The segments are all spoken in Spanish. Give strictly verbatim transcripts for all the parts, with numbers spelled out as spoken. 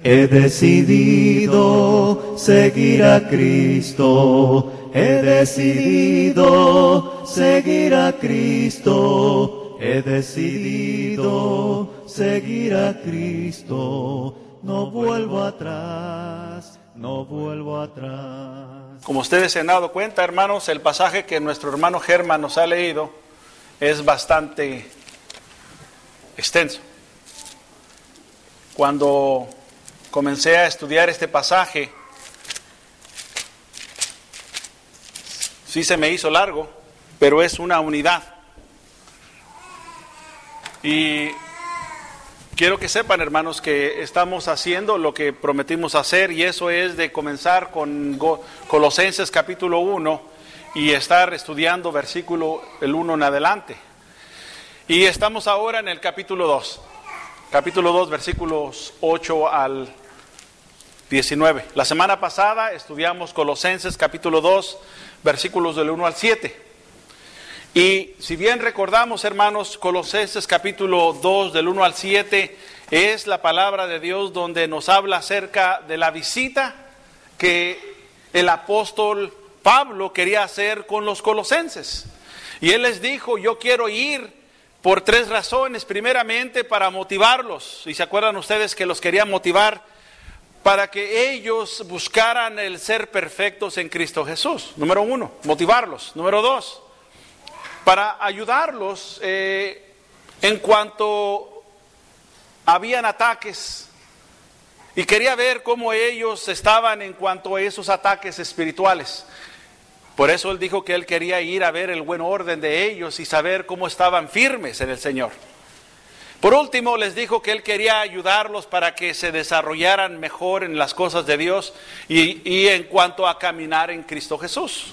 He decidido seguir a Cristo, he decidido seguir a Cristo, he decidido seguir a Cristo, no vuelvo atrás, no vuelvo atrás. Como ustedes se han dado cuenta, hermanos, el pasaje que nuestro hermano Germán nos ha leído es bastante extenso. Cuando comencé a estudiar este pasaje, sí se me hizo largo, pero es una unidad. Y quiero que sepan, hermanos, que estamos haciendo lo que prometimos hacer, y eso es de comenzar con Colosenses capítulo uno y estar estudiando versículo el uno en adelante. Y estamos ahora en el capítulo dos. Capítulo dos, versículos ocho al diecinueve. La semana pasada estudiamos Colosenses capítulo dos, versículos del uno al siete. Y si bien recordamos, hermanos, Colosenses capítulo dos, del uno al siete, es la palabra de Dios donde nos habla acerca de la visita que el apóstol Pablo quería hacer con los colosenses. Y él les dijo: yo quiero ir por tres razones. Primeramente, para motivarlos. Y se acuerdan ustedes que los quería motivar para que ellos buscaran el ser perfectos en Cristo Jesús. Número uno, motivarlos. Número dos, para ayudarlos eh, en cuanto habían ataques. Y quería ver cómo ellos estaban en cuanto a esos ataques espirituales. Por eso él dijo que él quería ir a ver el buen orden de ellos y saber cómo estaban firmes en el Señor. Por último, les dijo que él quería ayudarlos para que se desarrollaran mejor en las cosas de Dios y, y en cuanto a caminar en Cristo Jesús.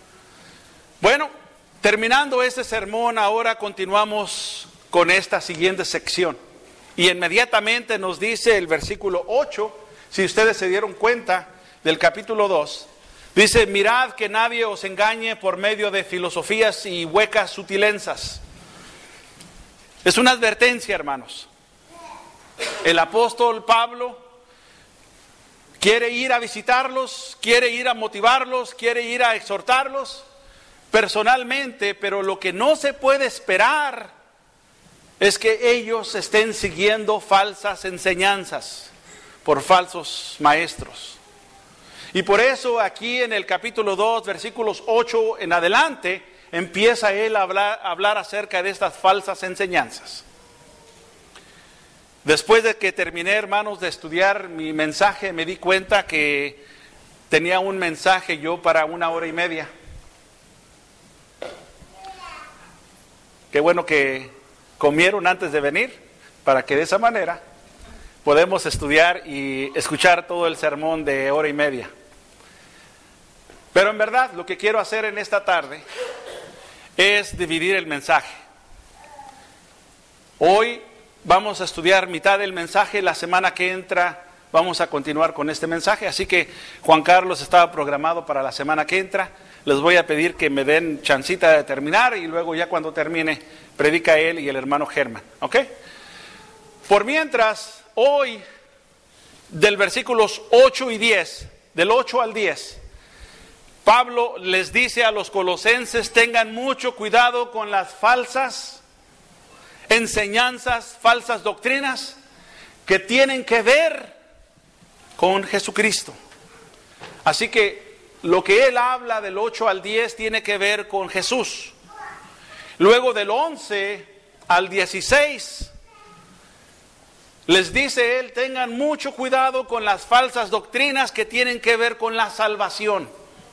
Bueno, terminando este sermón, ahora continuamos con esta siguiente sección. Y inmediatamente nos dice el versículo ocho, si ustedes se dieron cuenta del capítulo dos, dice: mirad que nadie os engañe por medio de filosofías y huecas sutilenzas. Es una advertencia, hermanos. El apóstol Pablo quiere ir a visitarlos, quiere ir a motivarlos, quiere ir a exhortarlos personalmente, pero lo que no se puede esperar es que ellos estén siguiendo falsas enseñanzas por falsos maestros. Y por eso aquí en el capítulo dos, versículos ocho en adelante, empieza él a hablar, a hablar acerca de estas falsas enseñanzas. Después de que terminé, hermanos, de estudiar mi mensaje, me di cuenta que tenía un mensaje yo para una hora y media. Qué bueno que comieron antes de venir, para que de esa manera podemos estudiar y escuchar todo el sermón de hora y media. Pero en verdad, lo que quiero hacer en esta tarde es dividir el mensaje. Hoy vamos a estudiar mitad del mensaje, la semana que entra vamos a continuar con este mensaje, así que Juan Carlos estaba programado para la semana que entra. Les voy a pedir que me den chancita de terminar y luego ya cuando termine predica él y el hermano Germán, ¿ok? Por mientras, hoy del versículos ocho y diez, del ocho al diez, Pablo les dice a los colosenses: tengan mucho cuidado con las falsas enseñanzas, falsas doctrinas que tienen que ver con Jesucristo. Así que lo que él habla del ocho al diez tiene que ver con Jesús. Luego del once al dieciséis les dice él: tengan mucho cuidado con las falsas doctrinas que tienen que ver con la salvación.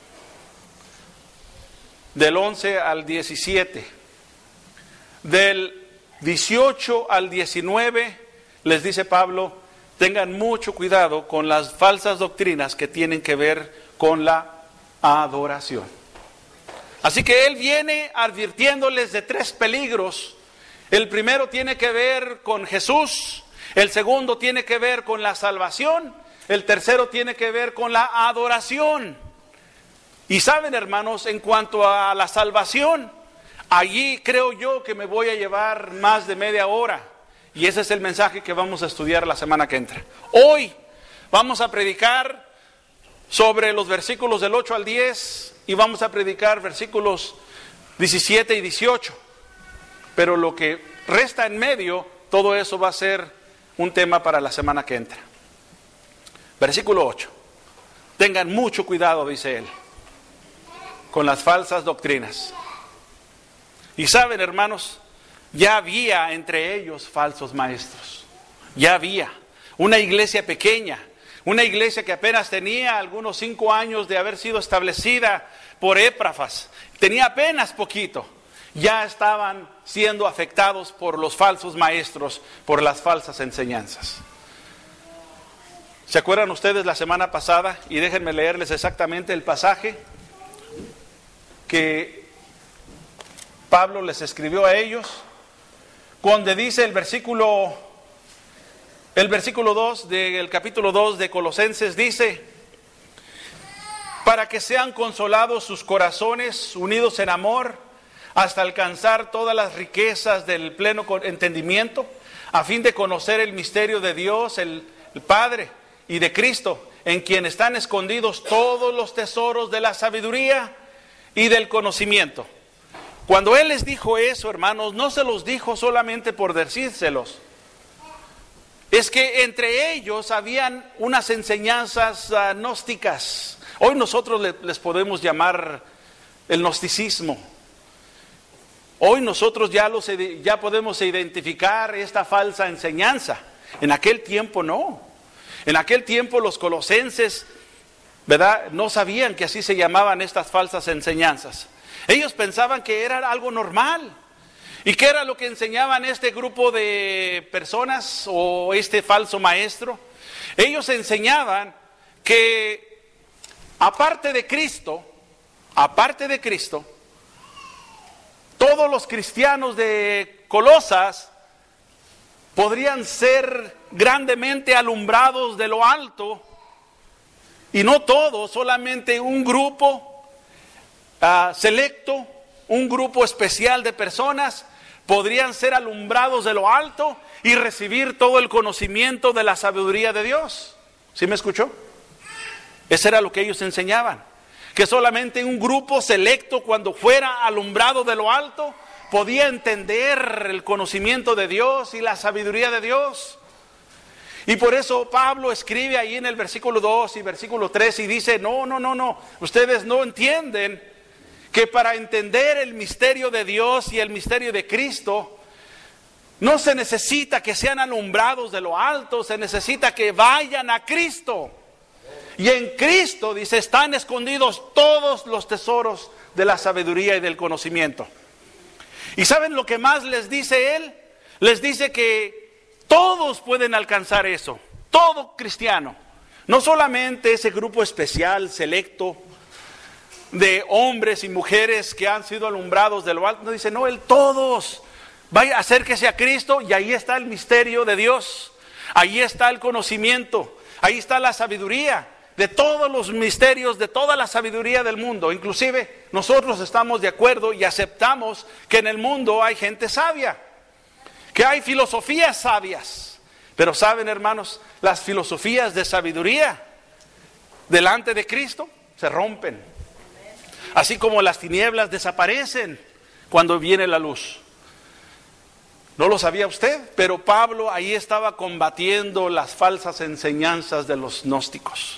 Del once al diecisiete. Del dieciocho al diecinueve les dice Pablo: tengan mucho cuidado con las falsas doctrinas que tienen que ver con la adoración. Así que él viene advirtiéndoles de tres peligros. El primero tiene que ver con Jesús, el segundo tiene que ver con la salvación, el tercero tiene que ver con la adoración. Y saben, hermanos, en cuanto a la salvación, allí creo yo que me voy a llevar más de media hora. Y ese es el mensaje que vamos a estudiar la semana que entra. Hoy vamos a predicar sobre los versículos del ocho al diez y vamos a predicar versículos diecisiete y dieciocho. Pero lo que resta en medio, todo eso va a ser un tema para la semana que entra. Versículo ocho. Tengan mucho cuidado, dice él, con las falsas doctrinas. Y saben, hermanos, ya había entre ellos falsos maestros. Ya había una iglesia pequeña, una iglesia que apenas tenía algunos cinco años de haber sido establecida por Epafras. Tenía apenas poquito. Ya estaban siendo afectados por los falsos maestros, por las falsas enseñanzas. ¿Se acuerdan ustedes la semana pasada? Y déjenme leerles exactamente el pasaje que Pablo les escribió a ellos, donde dice el versículo, el versículo dos del capítulo dos de Colosenses, dice: para que sean consolados sus corazones, unidos en amor, hasta alcanzar todas las riquezas del pleno entendimiento, a fin de conocer el misterio de Dios, el, el Padre, y de Cristo, en quien están escondidos todos los tesoros de la sabiduría y del conocimiento. Cuando Él les dijo eso, hermanos, no se los dijo solamente por decírselos. Es que entre ellos habían unas enseñanzas uh, gnósticas. Hoy nosotros le, les podemos llamar el gnosticismo. Hoy nosotros ya, los, ya podemos identificar esta falsa enseñanza. En aquel tiempo no. En aquel tiempo los colosenses, ¿verdad?, no sabían que así se llamaban estas falsas enseñanzas. Ellos pensaban que era algo normal. ¿Y qué era lo que enseñaban este grupo de personas o este falso maestro? Ellos enseñaban que aparte de Cristo, aparte de Cristo, todos los cristianos de Colosas podrían ser grandemente alumbrados de lo alto, y no todos, solamente un grupo uh, selecto, un grupo especial de personas podrían ser alumbrados de lo alto y recibir todo el conocimiento de la sabiduría de Dios. ¿Sí me escuchó? Eso era lo que ellos enseñaban, que solamente un grupo selecto, cuando fuera alumbrado de lo alto, podía entender el conocimiento de Dios y la sabiduría de Dios. Y por eso Pablo escribe ahí en el versículo dos y versículo tres y dice: no, no, no, no, ustedes no entienden que para entender el misterio de Dios y el misterio de Cristo, no se necesita que sean alumbrados de lo alto, se necesita que vayan a Cristo. Y en Cristo, dice, están escondidos todos los tesoros de la sabiduría y del conocimiento. ¿Y saben lo que más les dice él? Les dice que todos pueden alcanzar eso, todo cristiano. No solamente ese grupo especial, selecto, de hombres y mujeres que han sido alumbrados de lo alto. No dice, no, él, todos. Vaya, acérquese a Cristo y ahí está el misterio de Dios. Ahí está el conocimiento. Ahí está la sabiduría de todos los misterios, de toda la sabiduría del mundo. Inclusive nosotros estamos de acuerdo y aceptamos que en el mundo hay gente sabia, que hay filosofías sabias. Pero saben, hermanos, las filosofías de sabiduría delante de Cristo se rompen. Así como las tinieblas desaparecen cuando viene la luz. No lo sabía usted, pero Pablo ahí estaba combatiendo las falsas enseñanzas de los gnósticos.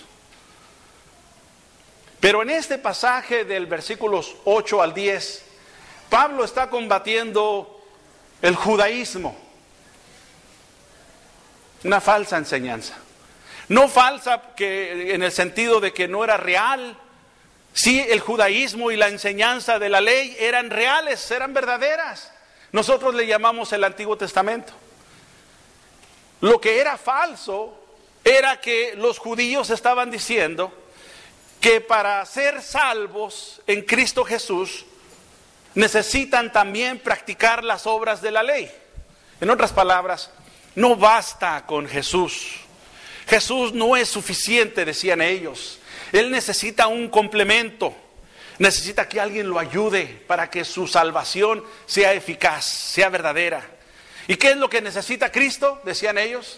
Pero en este pasaje del versículos ocho al diez, Pablo está combatiendo el judaísmo, una falsa enseñanza. No falsa que en el sentido de que no era real. Sí, el judaísmo y la enseñanza de la ley eran reales, eran verdaderas. Nosotros le llamamos el Antiguo Testamento. Lo que era falso era que los judíos estaban diciendo que para ser salvos en Cristo Jesús necesitan también practicar las obras de la ley. En otras palabras, no basta con Jesús. Jesús no es suficiente, decían ellos. Él necesita un complemento. Necesita que alguien lo ayude para que su salvación sea eficaz, sea verdadera. ¿Y qué es lo que necesita Cristo? Decían ellos.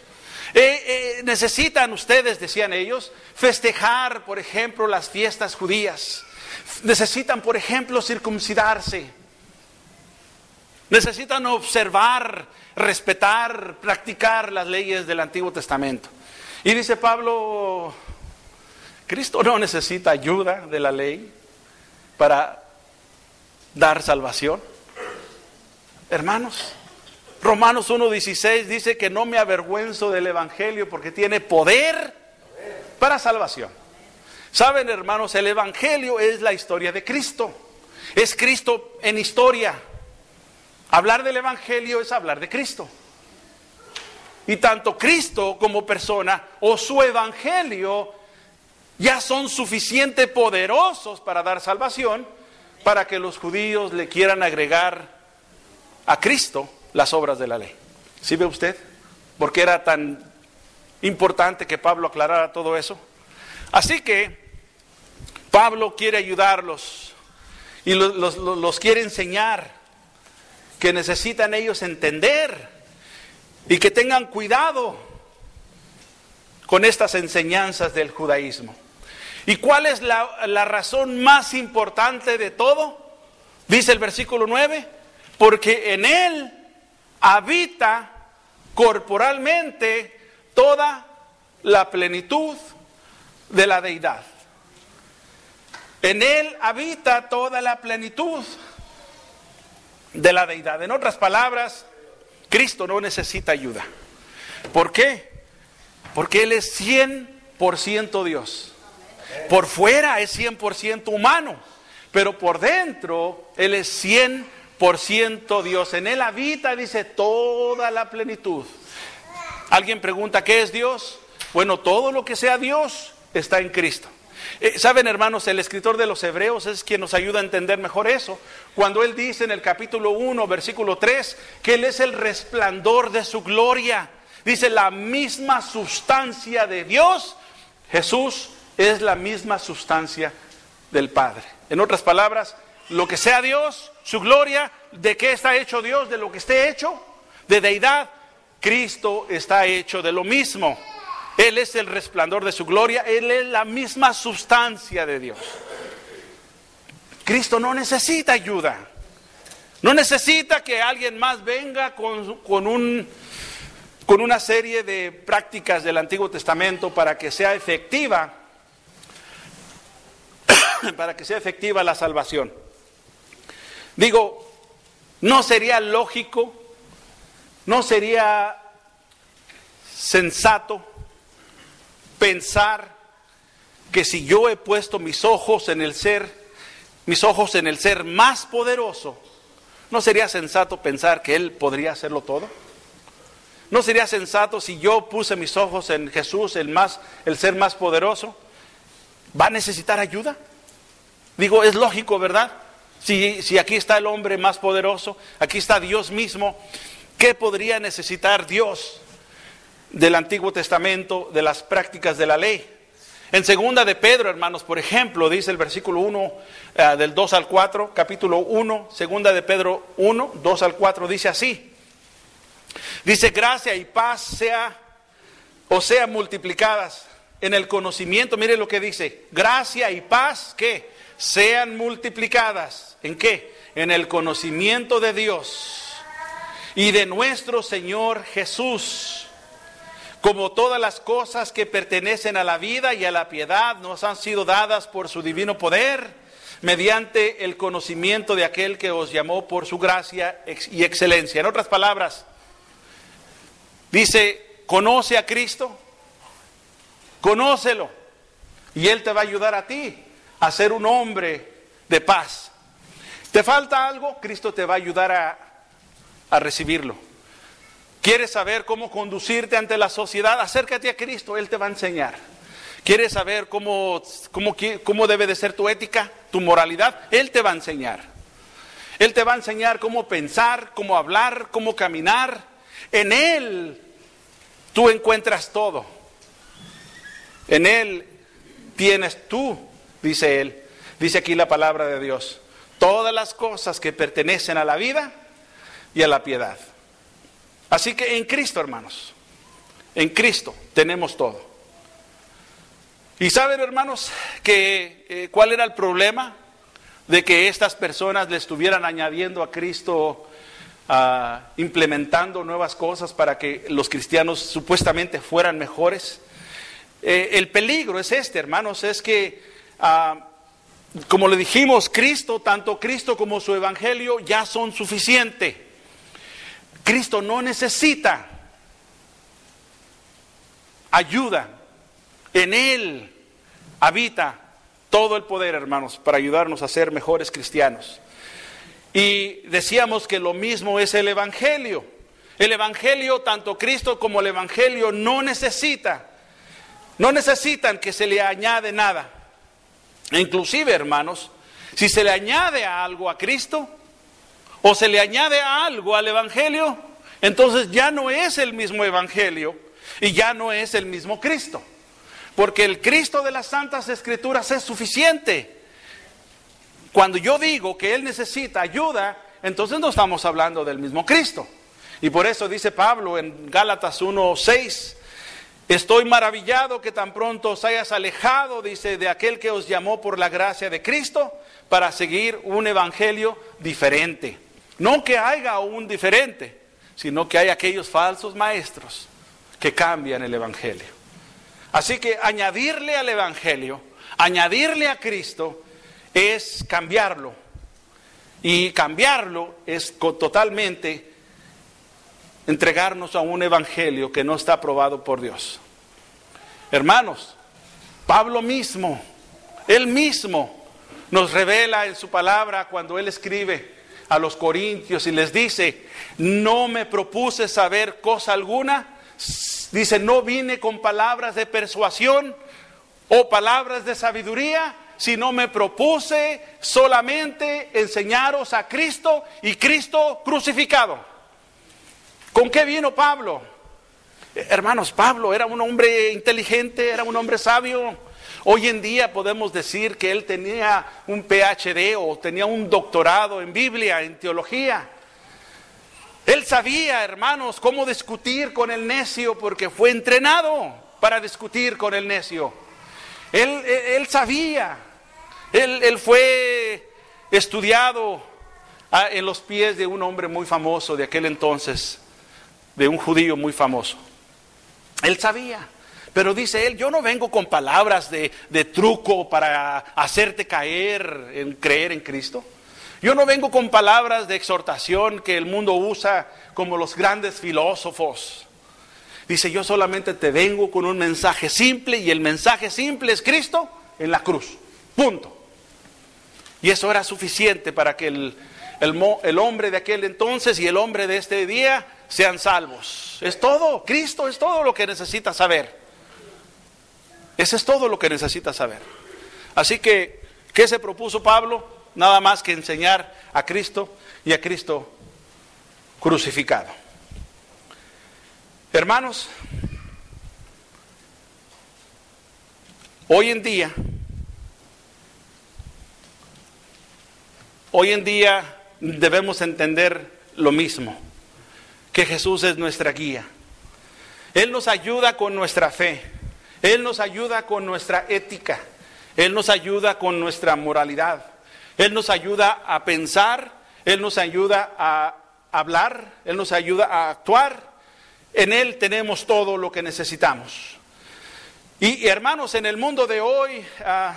Eh, eh, necesitan ustedes, decían ellos, festejar, por ejemplo, las fiestas judías. Necesitan, por ejemplo, circuncidarse. Necesitan observar, respetar, practicar las leyes del Antiguo Testamento. Y dice Pablo, Cristo no necesita ayuda de la ley para dar salvación. Hermanos, Romanos uno dieciséis dice que no me avergüenzo del Evangelio porque tiene poder para salvación. Saben, hermanos, el Evangelio es la historia de Cristo. Es Cristo en historia. Hablar del Evangelio es hablar de Cristo. Y tanto Cristo como persona o su Evangelio ya son suficientemente poderosos para dar salvación, para que los judíos le quieran agregar a Cristo las obras de la ley. ¿Sí ve usted? ¿Por qué era tan importante que Pablo aclarara todo eso? Así que Pablo quiere ayudarlos y los, los, los quiere enseñar que necesitan ellos entender y que tengan cuidado con estas enseñanzas del judaísmo. ¿Y cuál es la, la razón más importante de todo? Dice el versículo nueve, porque en él habita corporalmente toda la plenitud de la deidad. En él habita toda la plenitud de la deidad. En otras palabras, Cristo no necesita ayuda. ¿Por qué? Porque él es cien por ciento Dios. Por fuera es cien por ciento humano, pero por dentro él es cien por ciento Dios. En él habita, dice, toda la plenitud. ¿Alguien pregunta qué es Dios? Bueno, todo lo que sea Dios está en Cristo. Eh, Saben, hermanos, el escritor de los Hebreos es quien nos ayuda a entender mejor eso. Cuando él dice en el capítulo uno, versículo tres, que él es el resplandor de su gloria. Dice, la misma sustancia de Dios. Jesús es la misma sustancia del Padre. En otras palabras, lo que sea Dios, su gloria, ¿de qué está hecho Dios? De lo que esté hecho, de deidad. Cristo está hecho de lo mismo. Él es el resplandor de su gloria, él es la misma sustancia de Dios. Cristo no necesita ayuda. No necesita que alguien más venga con, con, un, con una serie de prácticas del Antiguo Testamento para que sea efectiva, para que sea efectiva la salvación. Digo, ¿no sería lógico, no sería sensato pensar que si yo he puesto mis ojos en el ser, mis ojos en el ser más poderoso, ¿no sería sensato pensar que Él podría hacerlo todo? ¿No sería sensato si yo puse mis ojos en Jesús, el más, el ser más poderoso? ¿Va a necesitar ayuda? Digo, es lógico, ¿verdad? Si, si aquí está el hombre más poderoso, aquí está Dios mismo, ¿qué podría necesitar Dios del Antiguo Testamento, de las prácticas de la ley? En segunda de Pedro, hermanos, por ejemplo, dice el versículo uno, uh, del dos al cuatro, capítulo uno, segunda de Pedro uno, dos al cuatro, dice así. Dice, gracia y paz sea, o sean multiplicadas en el conocimiento. Mire lo que dice, gracia y paz, ¿qué? Sean multiplicadas. ¿En qué? En el conocimiento de Dios y de nuestro Señor Jesús, como todas las cosas que pertenecen a la vida y a la piedad nos han sido dadas por su divino poder, mediante el conocimiento de aquel que os llamó por su gracia y excelencia. En otras palabras, dice, conoce a Cristo, conócelo, y Él te va a ayudar a ti a ser un hombre de paz. ¿Te falta algo? Cristo te va a ayudar a, a recibirlo. ¿Quieres saber cómo conducirte ante la sociedad? Acércate a Cristo, Él te va a enseñar. ¿Quieres saber cómo, cómo, cómo debe de ser tu ética, tu moralidad? Él te va a enseñar. Él te va a enseñar cómo pensar, cómo hablar, cómo caminar. En Él tú encuentras todo. En Él tienes tú, dice Él, dice aquí la palabra de Dios, todas las cosas que pertenecen a la vida y a la piedad. Así que en Cristo, hermanos, En Cristo tenemos todo. Y saben, hermanos, que eh, ¿cuál era el problema? De que estas personas le estuvieran añadiendo a Cristo, uh, implementando nuevas cosas para que los cristianos supuestamente fueran mejores. Eh, el peligro es este, hermanos, es que, uh, como le dijimos, Cristo, tanto Cristo como su evangelio ya son suficientes. Cristo no necesita ayuda. En Él habita todo el poder, hermanos, para ayudarnos a ser mejores cristianos. Y decíamos que lo mismo es el evangelio. El evangelio, tanto Cristo como el evangelio, no necesita, no necesitan que se le añade nada. E inclusive, hermanos, si se le añade algo a Cristo o se le añade algo al evangelio, entonces ya no es el mismo evangelio y ya no es el mismo Cristo. Porque el Cristo de las Santas Escrituras es suficiente. Cuando yo digo que Él necesita ayuda, entonces no estamos hablando del mismo Cristo. Y por eso dice Pablo en Gálatas uno seis, estoy maravillado que tan pronto os hayas alejado, dice, de aquel que os llamó por la gracia de Cristo, para seguir un evangelio diferente. No que haya un diferente, sino que hay aquellos falsos maestros que cambian el evangelio. Así que añadirle al evangelio, añadirle a Cristo, es cambiarlo. Y cambiarlo es totalmente entregarnos a un evangelio que no está aprobado por Dios. Hermanos, Pablo mismo, él mismo nos revela en su palabra cuando él escribe a los corintios y les dice, no me propuse saber cosa alguna. Dice, no vine con palabras de persuasión o palabras de sabiduría, sino me propuse solamente enseñaros a Cristo y Cristo crucificado. ¿Con qué vino Pablo? Hermanos, Pablo era un hombre inteligente, era un hombre sabio. Hoy en día podemos decir que él tenía un P H D o tenía un doctorado en Biblia, en teología. Él sabía, hermanos, cómo discutir con el necio porque fue entrenado para discutir con el necio. Él, él, él sabía, él, él fue estudiado en los pies de un hombre muy famoso de aquel entonces, de un judío muy famoso. Él sabía, pero dice él, yo no vengo con palabras de, de truco para hacerte caer en creer en Cristo. Yo no vengo con palabras de exhortación que el mundo usa como los grandes filósofos. Dice, yo solamente te vengo con un mensaje simple y el mensaje simple es Cristo en la cruz. Punto. Y eso era suficiente para que el, el, el hombre de aquel entonces y el hombre de este día sean salvos. Es todo. Cristo es todo lo que necesitas saber. Ese es todo lo que necesitas saber. Así que, ¿qué se propuso Pablo? Nada más que enseñar a Cristo y a Cristo crucificado. Hermanos, hoy en día, hoy en día debemos entender lo mismo, que Jesús es nuestra guía. Él nos ayuda con nuestra fe, Él nos ayuda con nuestra ética, Él nos ayuda con nuestra moralidad. Él nos ayuda a pensar, Él nos ayuda a hablar, Él nos ayuda a actuar. En Él tenemos todo lo que necesitamos. Y, y hermanos, en el mundo de hoy, uh,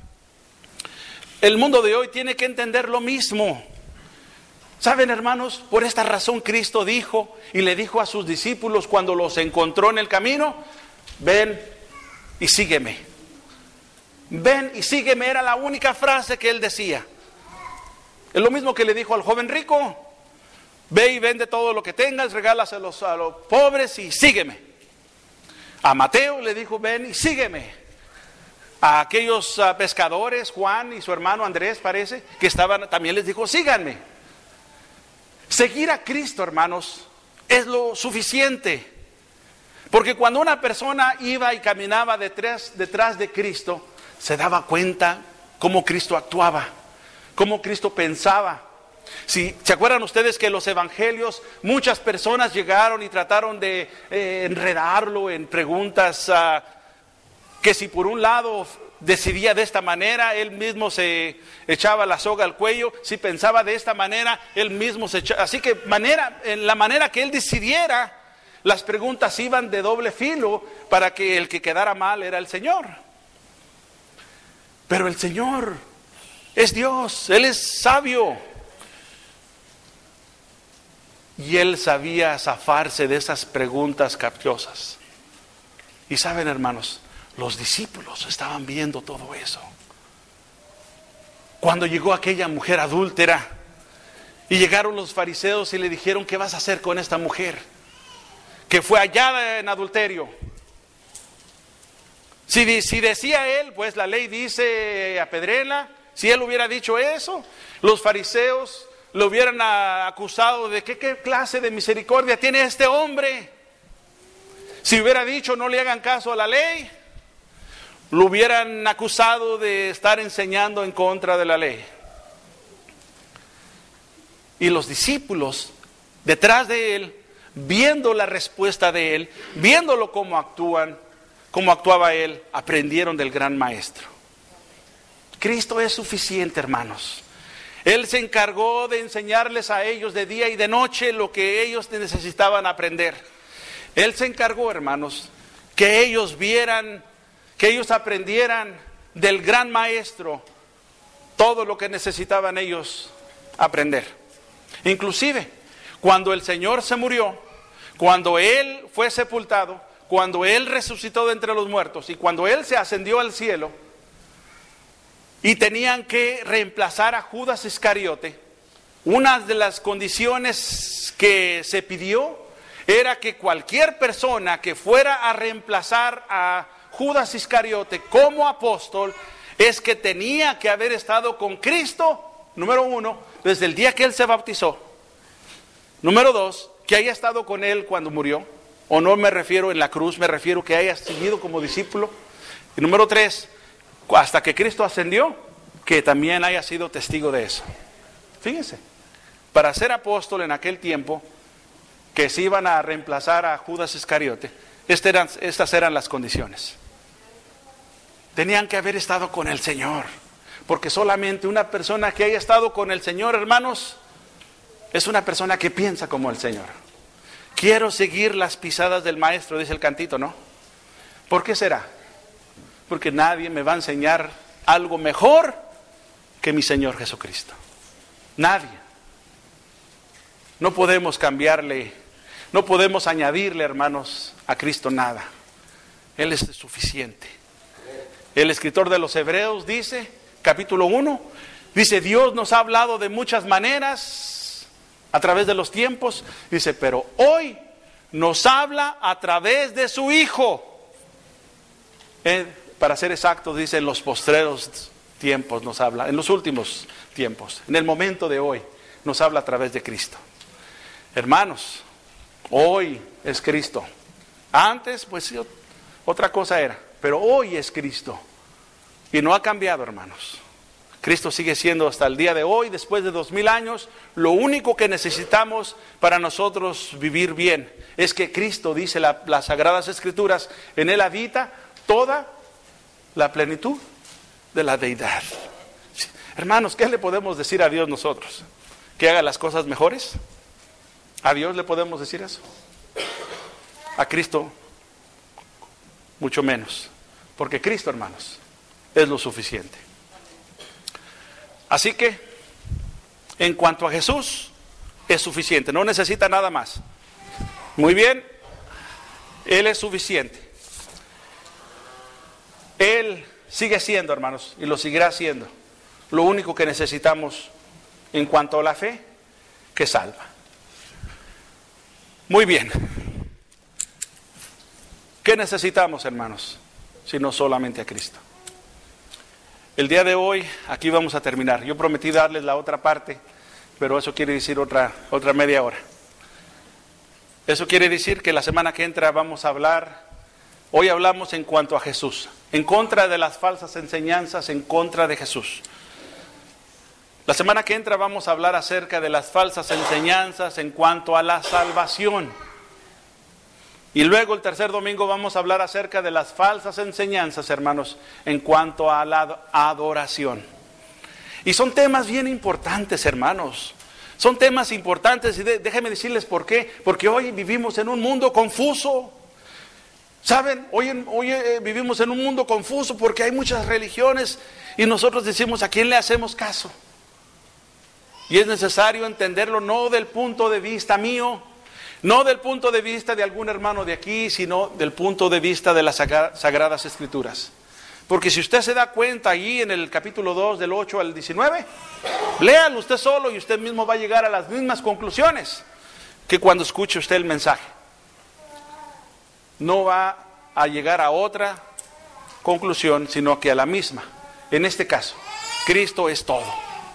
el mundo de hoy tiene que entender lo mismo. ¿Saben, hermanos? Por esta razón Cristo dijo y le dijo a sus discípulos cuando los encontró en el camino, ven y sígueme. Ven y sígueme, era la única frase que Él decía. Es lo mismo que le dijo al joven rico, ve y vende todo lo que tengas, regálaselos a los pobres y sígueme. A Mateo le dijo, ven y sígueme. A aquellos uh, pescadores, Juan y su hermano Andrés, parece, que estaban, también les dijo, síganme. Seguir a Cristo, hermanos, es lo suficiente. Porque cuando una persona iba y caminaba detrás, detrás de Cristo, se daba cuenta cómo Cristo actuaba, cómo Cristo pensaba, Si se acuerdan ustedes que los evangelios, muchas personas llegaron y trataron de eh, enredarlo en preguntas, uh, que si por un lado decidía de esta manera, él mismo se echaba la soga al cuello; si pensaba de esta manera, él mismo se echaba. Así que manera, en la manera que él decidiera, las preguntas iban de doble filo para que el que quedara mal era el Señor. Pero el Señor es Dios, Él es sabio. Y Él sabía zafarse de esas preguntas capciosas. Y saben, hermanos, los discípulos estaban viendo todo eso. Cuando llegó aquella mujer adúltera y llegaron los fariseos y le dijeron: ¿qué vas a hacer con esta mujer que fue hallada en adulterio? Si, si decía él, pues la ley dice apedréla. Si él hubiera dicho eso, los fariseos lo hubieran acusado de que qué clase de misericordia tiene este hombre. Si hubiera dicho no le hagan caso a la ley, lo hubieran acusado de estar enseñando en contra de la ley. Y los discípulos detrás de él, viendo la respuesta de él, viéndolo cómo actúan, cómo actuaba él, aprendieron del gran maestro. Cristo es suficiente, hermanos. Él se encargó de enseñarles a ellos de día y de noche lo que ellos necesitaban aprender. Él se encargó, hermanos, que ellos vieran, que ellos aprendieran del gran maestro todo lo que necesitaban ellos aprender. Inclusive, cuando el Señor se murió, cuando Él fue sepultado, cuando Él resucitó de entre los muertos y cuando Él se ascendió al cielo y tenían que reemplazar a Judas Iscariote, una de las condiciones que se pidió era que cualquier persona que fuera a reemplazar a Judas Iscariote como apóstol, es que tenía que haber estado con Cristo, número uno, desde el día que Él se bautizó. Número dos, que haya estado con Él cuando murió. O no me refiero en la cruz, me refiero que haya seguido como discípulo. Y número tres, hasta que Cristo ascendió, que también haya sido testigo de eso. Fíjense, para ser apóstol en aquel tiempo, que se iban a reemplazar a Judas Iscariote, estas eran, estas eran las condiciones. Tenían que haber estado con el Señor, porque solamente una persona que haya estado con el Señor, hermanos, es una persona que piensa como el Señor. Quiero seguir las pisadas del Maestro, dice el cantito, ¿no? ¿Por qué será? Porque nadie me va a enseñar algo mejor que mi Señor Jesucristo. Nadie. No podemos cambiarle, no podemos añadirle, hermanos, a Cristo nada. Él es suficiente. El escritor de los Hebreos dice, capítulo uno, dice: Dios nos ha hablado de muchas maneras a través de los tiempos, dice, pero hoy nos habla a través de su Hijo. Eh, para ser exactos, dice, en los postreros tiempos nos habla, en los últimos tiempos, en el momento de hoy, nos habla a través de Cristo. Hermanos, hoy es Cristo. Antes, pues sí, otra cosa era, pero hoy es Cristo. Y no ha cambiado, hermanos. Cristo sigue siendo hasta el día de hoy, después de dos mil años. Lo único que necesitamos para nosotros vivir bien es que Cristo, dice la, las Sagradas Escrituras, en Él habita toda la plenitud de la deidad. Sí. Hermanos, ¿qué le podemos decir a Dios nosotros? ¿Que haga las cosas mejores? ¿A Dios le podemos decir eso? A Cristo, mucho menos. Porque Cristo, hermanos, es lo suficiente. Así que, en cuanto a Jesús, es suficiente, no necesita nada más. Muy bien, Él es suficiente. Él sigue siendo, hermanos, y lo seguirá siendo, lo único que necesitamos en cuanto a la fe, que salva. Muy bien. ¿Qué necesitamos, hermanos? Sino solamente a Cristo. El día de hoy, aquí vamos a terminar. Yo prometí darles la otra parte, pero eso quiere decir otra, otra media hora. Eso quiere decir que la semana que entra vamos a hablar, hoy hablamos en cuanto a Jesús, en contra de las falsas enseñanzas, en contra de Jesús. La semana que entra vamos a hablar acerca de las falsas enseñanzas en cuanto a la salvación. Y luego el tercer domingo vamos a hablar acerca de las falsas enseñanzas, hermanos, en cuanto a la adoración. Y son temas bien importantes, hermanos. Son temas importantes y de, déjenme decirles por qué. Porque hoy vivimos en un mundo confuso. ¿Saben? Hoy, hoy eh, vivimos en un mundo confuso porque hay muchas religiones y nosotros decimos, ¿a quién le hacemos caso? Y es necesario entenderlo no del punto de vista mío, no del punto de vista de algún hermano de aquí, sino del punto de vista de las Sagradas Escrituras. Porque si usted se da cuenta allí en el capítulo dos, del ocho al diecinueve, léalo usted solo y usted mismo va a llegar a las mismas conclusiones que cuando escuche usted el mensaje. No va a llegar a otra conclusión, sino que a la misma. En este caso, Cristo es todo.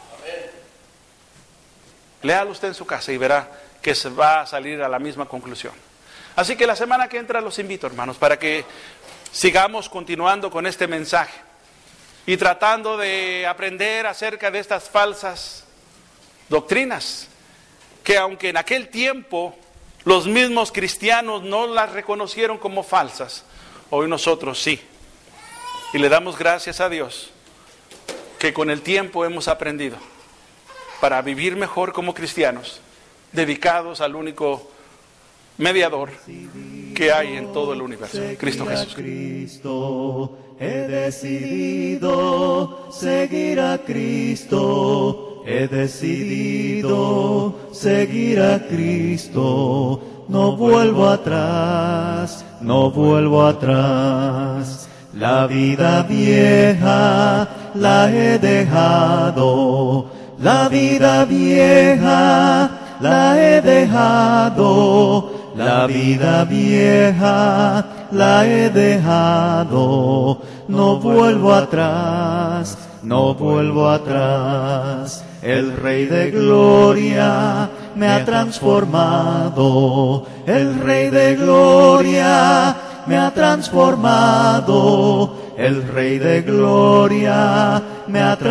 Léalo usted en su casa y verá que se va a salir a la misma conclusión. Así que la semana que entra los invito, hermanos, para que sigamos continuando con este mensaje y tratando de aprender acerca de estas falsas doctrinas, que aunque en aquel tiempo los mismos cristianos no las reconocieron como falsas, hoy nosotros sí. Y le damos gracias a Dios que con el tiempo hemos aprendido para vivir mejor como cristianos, dedicados al único mediador que hay en todo el universo, Cristo Jesús. Cristo, he decidido seguir a Cristo, he decidido seguir a Cristo, no vuelvo atrás, no vuelvo atrás. La vida vieja la he dejado, la vida vieja la he dejado, la vida vieja la he dejado, no vuelvo atrás, no vuelvo atrás. El Rey de Gloria me ha transformado, el Rey de Gloria me ha transformado, el Rey de Gloria me ha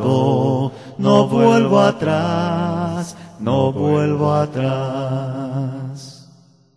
transformado, no vuelvo atrás, no vuelvo atrás.